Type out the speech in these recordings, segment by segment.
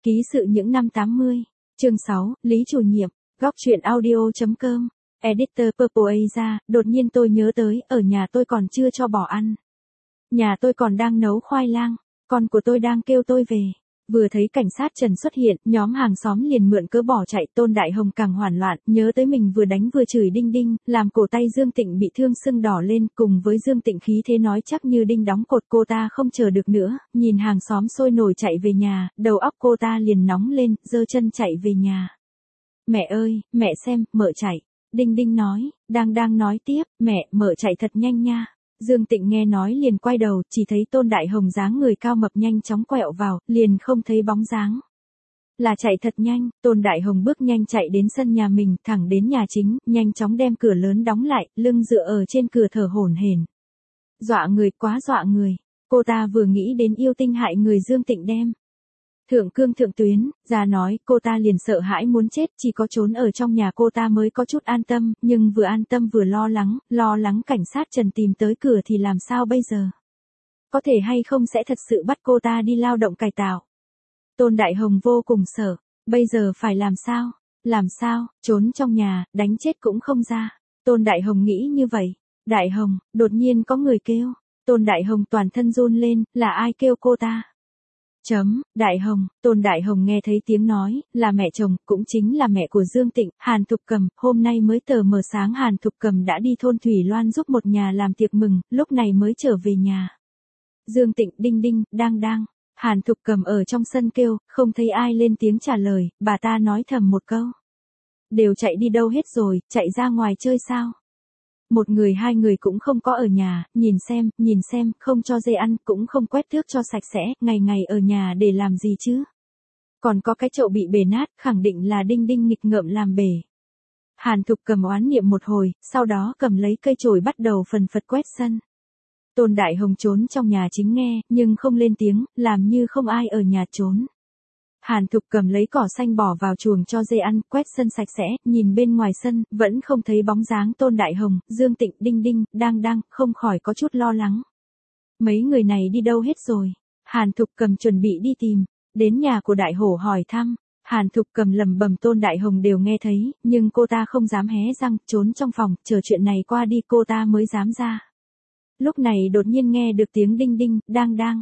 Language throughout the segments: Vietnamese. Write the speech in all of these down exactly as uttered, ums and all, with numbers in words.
Ký sự những năm tám mươi. Chương sáu, Lý chủ nhiệm. Góc truyện audio.com. Editor Purple Asia, đột nhiên tôi nhớ tới, ở nhà tôi còn chưa cho bỏ ăn. Nhà tôi còn đang nấu khoai lang, con của tôi đang kêu tôi về. Vừa thấy cảnh sát Trần xuất hiện, nhóm hàng xóm liền mượn cớ bỏ chạy. Tôn Đại Hồng càng hoảng loạn, nhớ tới mình vừa đánh vừa chửi Đinh Đinh, làm cổ tay Dương Tịnh bị thương sưng đỏ lên, cùng với Dương Tịnh khí thế nói chắc như đinh đóng cột. Cô ta không chờ được nữa, nhìn hàng xóm sôi nổi chạy về nhà, đầu óc cô ta liền nóng lên, giơ chân chạy về nhà. Mẹ ơi, mẹ xem, mợ chạy. Đinh Đinh nói, đang đang nói tiếp, mẹ, mợ chạy thật nhanh nha. Dương Tịnh nghe nói liền quay đầu, chỉ thấy Tôn Đại Hồng dáng người cao mập nhanh chóng quẹo vào, liền không thấy bóng dáng. Là chạy thật nhanh, Tôn Đại Hồng bước nhanh chạy đến sân nhà mình, thẳng đến nhà chính, nhanh chóng đem cửa lớn đóng lại, lưng dựa ở trên cửa thở hổn hển. Dọa người, quá dọa người. Cô ta vừa nghĩ đến yêu tinh hại người Dương Tịnh đem thượng cương thượng tuyến, ra nói, cô ta liền sợ hãi muốn chết, chỉ có trốn ở trong nhà cô ta mới có chút an tâm, nhưng vừa an tâm vừa lo lắng, lo lắng cảnh sát Trần tìm tới cửa thì làm sao bây giờ? Có thể hay không sẽ thật sự bắt cô ta đi lao động cải tạo? Tôn Đại Hồng vô cùng sợ, bây giờ phải làm sao? Làm sao, trốn trong nhà, đánh chết cũng không ra. Tôn Đại Hồng nghĩ như vậy. Đại Hồng, đột nhiên có người kêu. Tôn Đại Hồng toàn thân run lên, là ai kêu cô ta? Chấm, Đại Hồng, Tôn Đại Hồng nghe thấy tiếng nói, là mẹ chồng, cũng chính là mẹ của Dương Tịnh, Hàn Thục Cầm, hôm nay mới tờ mờ sáng Hàn Thục Cầm đã đi thôn Thủy Loan giúp một nhà làm tiệc mừng, lúc này mới trở về nhà. Dương Tịnh, Đinh Đinh, đang đang, Hàn Thục Cầm ở trong sân kêu, không thấy ai lên tiếng trả lời, bà ta nói thầm một câu. Đều chạy đi đâu hết rồi, chạy ra ngoài chơi sao? Một người hai người cũng không có ở nhà, nhìn xem, nhìn xem, không cho dê ăn, cũng không quét thước cho sạch sẽ, ngày ngày ở nhà để làm gì chứ? Còn có cái chậu bị bể nát, khẳng định là Đinh Đinh nghịch ngợm làm bể. Hàn Thục Cầm oán niệm một hồi, sau đó cầm lấy cây chổi bắt đầu phần phật quét sân. Tôn Đại Hồng trốn trong nhà chính nghe, nhưng không lên tiếng, làm như không ai ở nhà trốn. Hàn Thục Cầm lấy cỏ xanh bỏ vào chuồng cho dê ăn, quét sân sạch sẽ, nhìn bên ngoài sân, vẫn không thấy bóng dáng Tôn Đại Hồng, Dương Tịnh, Đinh Đinh, đang đang, không khỏi có chút lo lắng. Mấy người này đi đâu hết rồi? Hàn Thục Cầm chuẩn bị đi tìm, đến nhà của Đại Hổ hỏi thăm. Hàn Thục Cầm lẩm bẩm Tôn Đại Hồng đều nghe thấy, nhưng cô ta không dám hé răng, trốn trong phòng, chờ chuyện này qua đi cô ta mới dám ra. Lúc này đột nhiên nghe được tiếng Đinh Đinh, đang đang.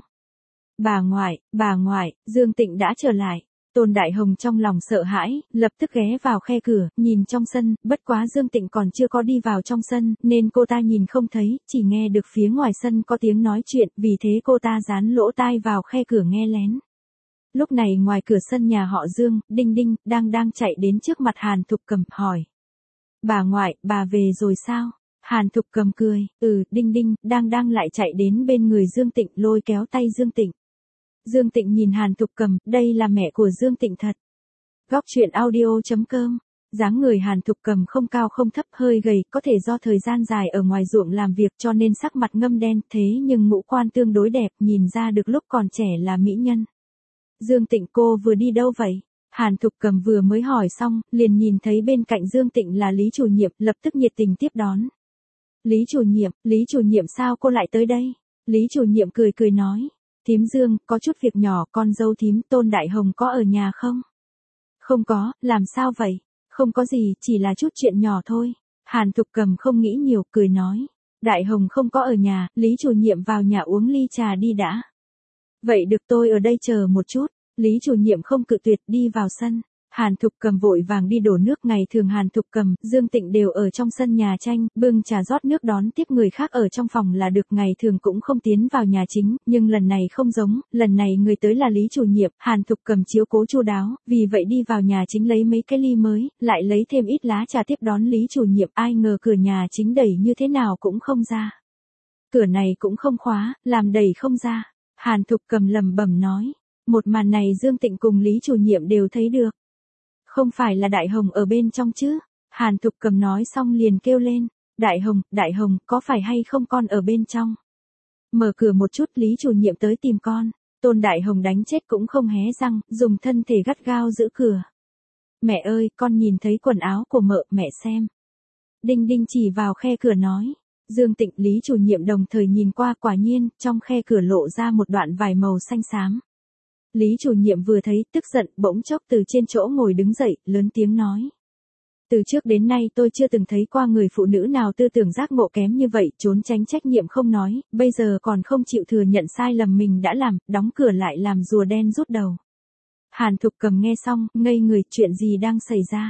Bà ngoại, bà ngoại, Dương Tịnh đã trở lại. Tôn Đại Hồng trong lòng sợ hãi, lập tức ghé vào khe cửa, nhìn trong sân, bất quá Dương Tịnh còn chưa có đi vào trong sân, nên cô ta nhìn không thấy, chỉ nghe được phía ngoài sân có tiếng nói chuyện, vì thế cô ta dán lỗ tai vào khe cửa nghe lén. Lúc này ngoài cửa sân nhà họ Dương, Đinh Đinh, đang đang chạy đến trước mặt Hàn Thục Cầm, hỏi. Bà ngoại, bà về rồi sao? Hàn Thục Cầm cười, ừ, Đinh Đinh, đang đang lại chạy đến bên người Dương Tịnh, lôi kéo tay Dương Tịnh. Dương Tịnh nhìn Hàn Thục Cầm, đây là mẹ của Dương Tịnh thật. Góc truyện audio.com. Dáng người Hàn Thục Cầm không cao không thấp, hơi gầy, có thể do thời gian dài ở ngoài ruộng làm việc cho nên sắc mặt ngâm đen, thế nhưng ngũ quan tương đối đẹp, nhìn ra được lúc còn trẻ là mỹ nhân. Dương Tịnh, cô vừa đi đâu vậy? Hàn Thục Cầm vừa mới hỏi xong, liền nhìn thấy bên cạnh Dương Tịnh là Lý chủ nhiệm, lập tức nhiệt tình tiếp đón. Lý chủ nhiệm, Lý chủ nhiệm sao cô lại tới đây? Lý chủ nhiệm cười cười nói. Thím Dương, có chút việc nhỏ, con dâu thím Tôn Đại Hồng có ở nhà không? Không có, làm sao vậy? Không có gì, chỉ là chút chuyện nhỏ thôi. Hàn Thục Cầm không nghĩ nhiều, cười nói. Đại Hồng không có ở nhà, Lý chủ nhiệm vào nhà uống ly trà đi đã. Vậy được, tôi ở đây chờ một chút. Lý chủ nhiệm không cự tuyệt, đi vào sân. Hàn Thục Cầm vội vàng đi đổ nước, ngày thường Hàn Thục Cầm, Dương Tịnh đều ở trong sân nhà tranh, bưng trà rót nước đón tiếp người khác ở trong phòng là được, ngày thường cũng không tiến vào nhà chính, nhưng lần này không giống, lần này người tới là Lý chủ nhiệm, Hàn Thục Cầm chiếu cố chu đáo, vì vậy đi vào nhà chính lấy mấy cái ly mới, lại lấy thêm ít lá trà tiếp đón Lý chủ nhiệm, ai ngờ cửa nhà chính đẩy như thế nào cũng không ra. Cửa này cũng không khóa, làm đẩy không ra. Hàn Thục Cầm lẩm bẩm nói, một màn này Dương Tịnh cùng Lý chủ nhiệm đều thấy được. Không phải là Đại Hồng ở bên trong chứ? Hàn Thục Cầm nói xong liền kêu lên. Đại Hồng, Đại Hồng, có phải hay không con ở bên trong? Mở cửa một chút, Lý chủ nhiệm tới tìm con. Tôn Đại Hồng đánh chết cũng không hé răng, dùng thân thể gắt gao giữ cửa. Mẹ ơi, con nhìn thấy quần áo của mợ, mẹ xem. Đinh Đinh chỉ vào khe cửa nói. Dương Tịnh, Lý chủ nhiệm đồng thời nhìn qua, quả nhiên, trong khe cửa lộ ra một đoạn vải màu xanh xám. Lý chủ nhiệm vừa thấy, tức giận, bỗng chốc từ trên chỗ ngồi đứng dậy, lớn tiếng nói. Từ trước đến nay tôi chưa từng thấy qua người phụ nữ nào tư tưởng giác ngộ kém như vậy, trốn tránh trách nhiệm không nói, bây giờ còn không chịu thừa nhận sai lầm mình đã làm, đóng cửa lại làm rùa đen rút đầu. Hàn Thục Cầm nghe xong, ngây người, chuyện gì đang xảy ra?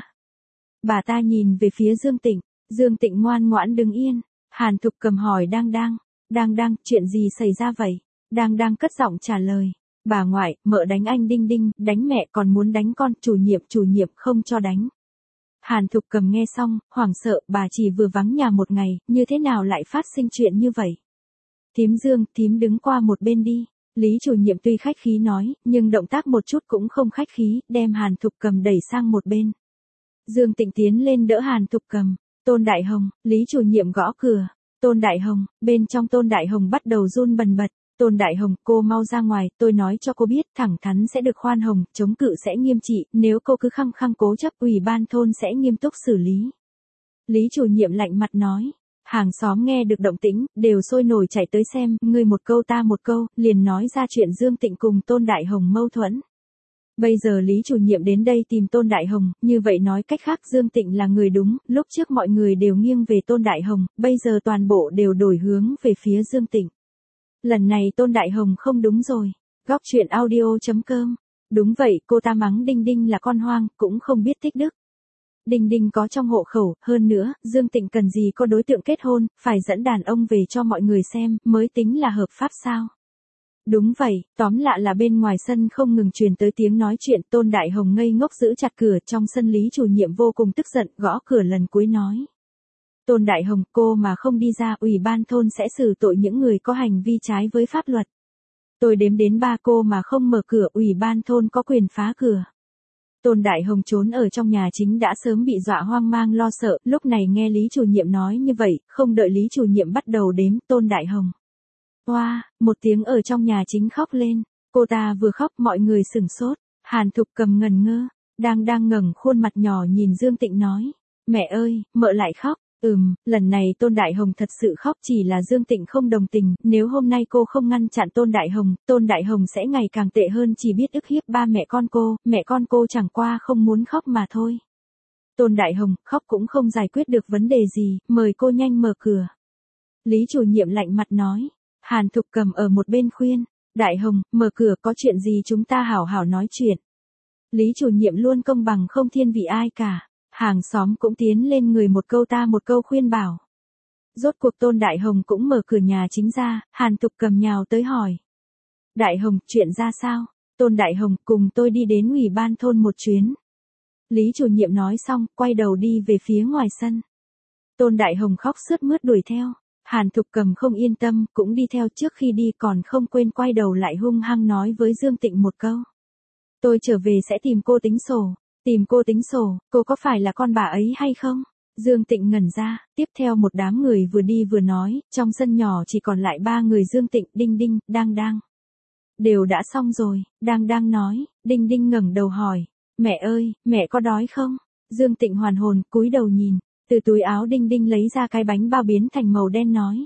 Bà ta nhìn về phía Dương Tịnh, Dương Tịnh ngoan ngoãn đứng yên, Hàn Thục Cầm hỏi Đang Đang, Đang Đang, chuyện gì xảy ra vậy? Đang Đang cất giọng trả lời, bà ngoại, mợ đánh anh Đinh Đinh, đánh mẹ còn muốn đánh con, chủ nhiệm, chủ nhiệm không cho đánh. Hàn Thục Cầm nghe xong, hoảng sợ, bà chỉ vừa vắng nhà một ngày, như thế nào lại phát sinh chuyện như vậy? Thím Dương, thím đứng qua một bên đi. Lý chủ nhiệm tuy khách khí nói, nhưng động tác một chút cũng không khách khí, đem Hàn Thục Cầm đẩy sang một bên. Dương Tịnh tiến lên đỡ Hàn Thục Cầm. Tôn Đại Hồng, Lý chủ nhiệm gõ cửa. Tôn Đại Hồng, bên trong Tôn Đại Hồng bắt đầu run bần bật. Tôn Đại Hồng, cô mau ra ngoài, tôi nói cho cô biết, thẳng thắn sẽ được khoan hồng, chống cự sẽ nghiêm trị, nếu cô cứ khăng khăng cố chấp, ủy ban thôn sẽ nghiêm túc xử lý. Lý chủ nhiệm lạnh mặt nói. Hàng xóm nghe được động tĩnh, đều sôi nổi chạy tới xem, ngươi một câu ta một câu, liền nói ra chuyện Dương Tịnh cùng Tôn Đại Hồng mâu thuẫn. Bây giờ Lý chủ nhiệm đến đây tìm Tôn Đại Hồng, như vậy nói cách khác Dương Tịnh là người đúng, lúc trước mọi người đều nghiêng về Tôn Đại Hồng, bây giờ toàn bộ đều đổi hướng về phía Dương Tịnh. Lần này Tôn Đại Hồng không đúng rồi. Góc truyện audio chấm com. Đúng vậy, cô ta mắng Đinh Đinh là con hoang, cũng không biết tích đức. Đinh Đinh có trong hộ khẩu, hơn nữa, Dương Tịnh cần gì có đối tượng kết hôn, phải dẫn đàn ông về cho mọi người xem, mới tính là hợp pháp sao? Đúng vậy, tóm lại là bên ngoài sân không ngừng truyền tới tiếng nói chuyện, Tôn Đại Hồng ngây ngốc giữ chặt cửa, trong sân Lý chủ nhiệm vô cùng tức giận, gõ cửa lần cuối nói. Tôn Đại Hồng, cô mà không đi ra, ủy ban thôn sẽ xử tội những người có hành vi trái với pháp luật. Tôi đếm đến ba, cô mà không mở cửa, ủy ban thôn có quyền phá cửa. Tôn Đại Hồng trốn ở trong nhà chính đã sớm bị dọa hoang mang lo sợ, lúc này nghe Lý chủ nhiệm nói như vậy, không đợi Lý chủ nhiệm bắt đầu đếm, Tôn Đại Hồng. Oa, wow, một tiếng ở trong nhà chính khóc lên, cô ta vừa khóc mọi người sửng sốt, Hàn Thục Cầm ngần ngơ, đang đang ngẩng khuôn mặt nhỏ nhìn Dương Tịnh nói, mẹ ơi, mợ lại khóc. Ừm, lần này Tôn Đại Hồng thật sự khóc, chỉ là Dương Tịnh không đồng tình, nếu hôm nay cô không ngăn chặn Tôn Đại Hồng, Tôn Đại Hồng sẽ ngày càng tệ hơn, chỉ biết ức hiếp ba mẹ con cô, mẹ con cô chẳng qua không muốn khóc mà thôi. Tôn Đại Hồng, khóc cũng không giải quyết được vấn đề gì, mời cô nhanh mở cửa. Lý chủ nhiệm lạnh mặt nói, Hàn Thục Cầm ở một bên khuyên, Đại Hồng, mở cửa, có chuyện gì chúng ta hảo hảo nói chuyện. Lý chủ nhiệm luôn công bằng không thiên vị ai cả. Hàng xóm cũng tiến lên người một câu ta một câu khuyên bảo. Rốt cuộc Tôn Đại Hồng cũng mở cửa nhà chính ra, Hàn Thục Cầm nhào tới hỏi. Đại Hồng, chuyện ra sao? Tôn Đại Hồng, cùng tôi đi đến ủy ban thôn một chuyến. Lý chủ nhiệm nói xong, quay đầu đi về phía ngoài sân. Tôn Đại Hồng khóc sướt mướt đuổi theo. Hàn Thục Cầm không yên tâm, cũng đi theo, trước khi đi còn không quên quay đầu lại hung hăng nói với Dương Tịnh một câu. Tôi trở về sẽ tìm cô tính sổ. Tìm cô tính sổ, cô có phải là con bà ấy hay không? Dương Tịnh ngẩn ra, tiếp theo một đám người vừa đi vừa nói, trong sân nhỏ chỉ còn lại ba người Dương Tịnh, Đinh Đinh, Đang Đang. Đều đã xong rồi, Đang Đang nói, Đinh Đinh ngẩng đầu hỏi, mẹ ơi, mẹ có đói không? Dương Tịnh hoàn hồn, cúi đầu nhìn, từ túi áo Đinh Đinh lấy ra cái bánh bao biến thành màu đen nói.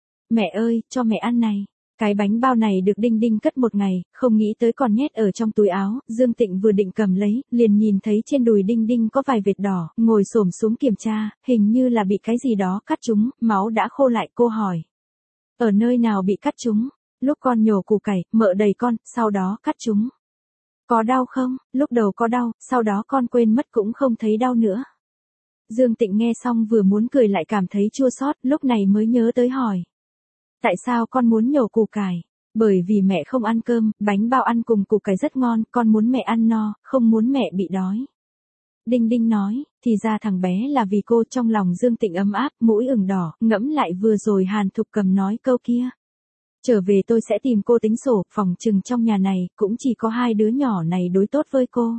Mẹ ơi, cho mẹ ăn này. Cái bánh bao này được Đinh Đinh cất một ngày, không nghĩ tới còn nhét ở trong túi áo, Dương Tịnh vừa định cầm lấy, liền nhìn thấy trên đùi Đinh Đinh có vài vệt đỏ, ngồi xổm xuống kiểm tra, hình như là bị cái gì đó cắt trúng, máu đã khô lại, cô hỏi. Ở nơi nào bị cắt trúng? Lúc con nhổ củ cải, mợ đầy con, sau đó cắt trúng. Có đau không? Lúc đầu có đau, sau đó con quên mất cũng không thấy đau nữa. Dương Tịnh nghe xong vừa muốn cười lại cảm thấy chua xót, lúc này mới nhớ tới hỏi. Tại sao con muốn nhổ củ cải? Bởi vì mẹ không ăn cơm, bánh bao ăn cùng củ cải rất ngon, con muốn mẹ ăn no, không muốn mẹ bị đói. Đinh Đinh nói, thì ra thằng bé là vì cô, trong lòng Dương Tịnh ấm áp, mũi ửng đỏ, ngẫm lại vừa rồi Hàn Thục Cầm nói câu kia. Trở về tôi sẽ tìm cô tính sổ, phòng trừng trong nhà này, cũng chỉ có hai đứa nhỏ này đối tốt với cô.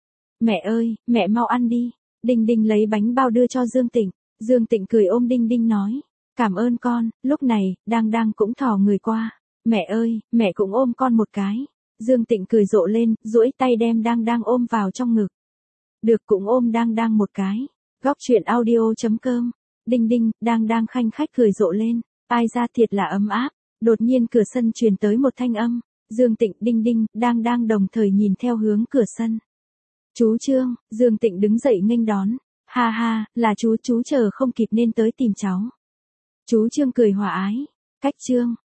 Mẹ ơi, mẹ mau ăn đi. Đinh Đinh lấy bánh bao đưa cho Dương Tịnh. Dương Tịnh cười ôm Đinh Đinh nói. Cảm ơn con, lúc này, Đang Đang cũng thò người qua. Mẹ ơi, mẹ cũng ôm con một cái. Dương Tịnh cười rộ lên, duỗi tay đem Đang Đang ôm vào trong ngực. Được, cũng ôm Đang Đang một cái. Góc truyện audio chấm com. Đinh Đinh, Đang Đang khanh khách cười rộ lên. Ai ra thiệt là ấm áp. Đột nhiên cửa sân truyền tới một thanh âm. Dương Tịnh, Đinh Đinh, đang đang đồng thời nhìn theo hướng cửa sân. Chú Trương, Dương Tịnh đứng dậy nghênh đón. Ha ha, là chú, chú chờ không kịp nên tới tìm cháu. Chú Trương cười hòa ái. Cách Trương,